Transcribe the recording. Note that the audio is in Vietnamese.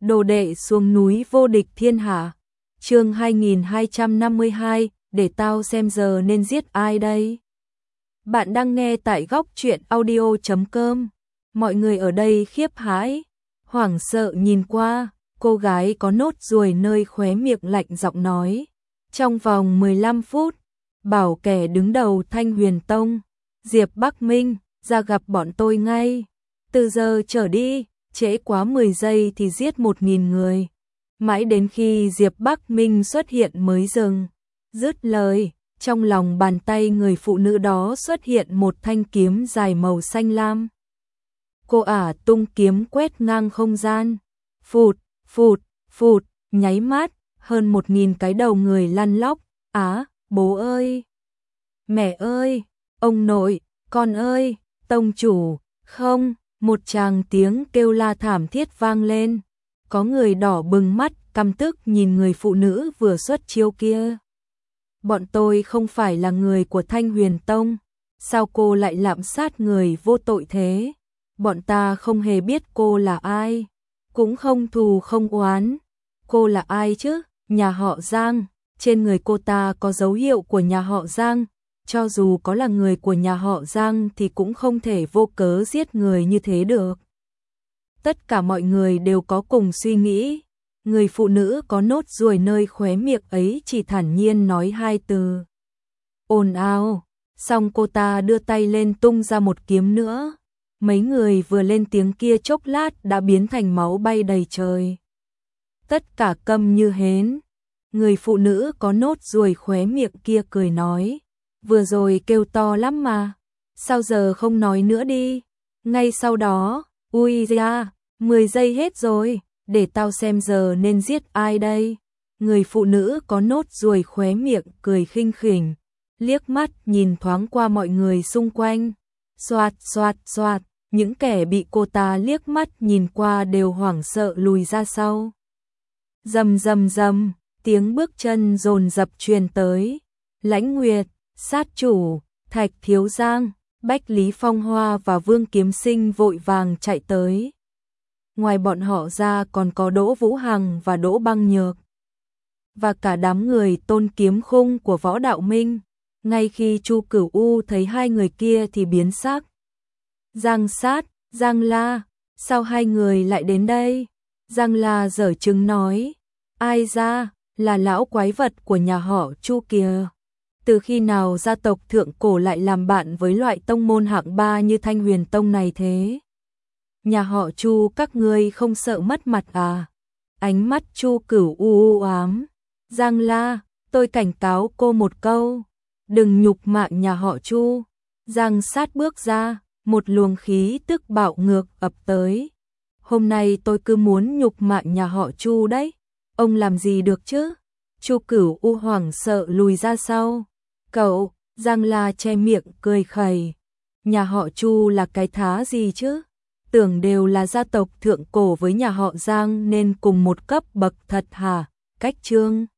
Đồ đệ xuống núi vô địch thiên hạ. Chương 2252, để tao xem giờ nên giết ai đây. Bạn đang nghe tại góc truyện audio.com. Mọi người ở đây khiếp hãi, hoảng sợ nhìn qua, cô gái có nốt ruồi nơi khóe miệng lạnh giọng nói. Trong vòng 15 phút, bảo kẻ đứng đầu Thanh Huyền Tông, Diệp Bắc Minh, ra gặp bọn tôi ngay. Từ giờ trở đi, trễ quá 10 giây thì giết 1.000 người. Mãi đến khi Diệp Bắc Minh xuất hiện mới dừng. Dứt lời, trong lòng bàn tay người phụ nữ đó xuất hiện một thanh kiếm dài màu xanh lam. Cô ả tung kiếm quét ngang không gian. Phụt, phụt, phụt, nháy mắt, hơn 1.000 cái đầu người lăn lóc. Á, bố ơi! Mẹ ơi! Ông nội! Con ơi! Tông chủ! Không! Một tràng tiếng kêu la thảm thiết vang lên. Có người đỏ bừng mắt, căm tức nhìn người phụ nữ vừa xuất chiêu kia. Bọn tôi không phải là người của Thanh Huyền Tông. Sao cô lại lạm sát người vô tội thế? Bọn ta không hề biết cô là ai. Cũng không thù không oán. Cô là ai chứ? Nhà họ Giang. Trên người cô ta có dấu hiệu của nhà họ Giang. Cho dù có là người của nhà họ Giang thì cũng không thể vô cớ giết người như thế được. Tất cả mọi người đều có cùng suy nghĩ. Người phụ nữ có nốt ruồi nơi khóe miệng ấy chỉ thản nhiên nói 2 từ. Ồn ào. Xong cô ta đưa tay lên tung ra một kiếm nữa. Mấy người vừa lên tiếng kia chốc lát đã biến thành máu bay đầy trời. Tất cả câm như hến. Người phụ nữ có nốt ruồi khóe miệng kia cười nói. Vừa rồi kêu to lắm mà. Sao giờ không nói nữa đi? Ngay sau đó, ui da, 10 giây hết rồi. Để tao xem giờ nên giết ai đây. Người phụ nữ có nốt ruồi khóe miệng cười khinh khỉnh. Liếc mắt nhìn thoáng qua mọi người xung quanh. Xoạt xoạt xoạt. Những kẻ bị cô ta liếc mắt nhìn qua đều hoảng sợ lùi ra sau. Rầm rầm rầm. Tiếng bước chân dồn dập truyền tới. Lãnh Nguyệt, sát chủ, Thạch Thiếu Giang, Bách Lý Phong Hoa và Vương Kiếm Sinh vội vàng chạy tới. Ngoài bọn họ ra còn có Đỗ Vũ Hằng và Đỗ Băng Nhược. Và cả đám người Tôn Kiếm Khung của Võ Đạo Minh. Ngay khi Chu Cửu U thấy hai người kia thì biến sắc. Giang Sát, Giang La, sao hai người lại đến đây? Giang La giở trứng nói. Ai ra, là lão quái vật của nhà họ Chu kìa. Từ khi nào gia tộc thượng cổ lại làm bạn với loại tông môn hạng 3 như Thanh Huyền Tông này thế? Nhà họ Chu các ngươi không sợ mất mặt à? Ánh mắt Chu Cửu u ám. Giang La, tôi cảnh cáo cô một câu. Đừng nhục mạ nhà họ Chu. Giang Sát bước ra, một luồng khí tức bạo ngược ập tới. Hôm nay tôi cứ muốn nhục mạ nhà họ Chu đấy. Ông làm gì được chứ? Chu Cửu u hoảng sợ lùi ra sau. Cậu, Giang La che miệng cười khẩy. Nhà họ Chu là cái thá gì chứ? Tưởng đều là gia tộc thượng cổ với nhà họ Giang nên cùng một cấp bậc thật hả? Cách chương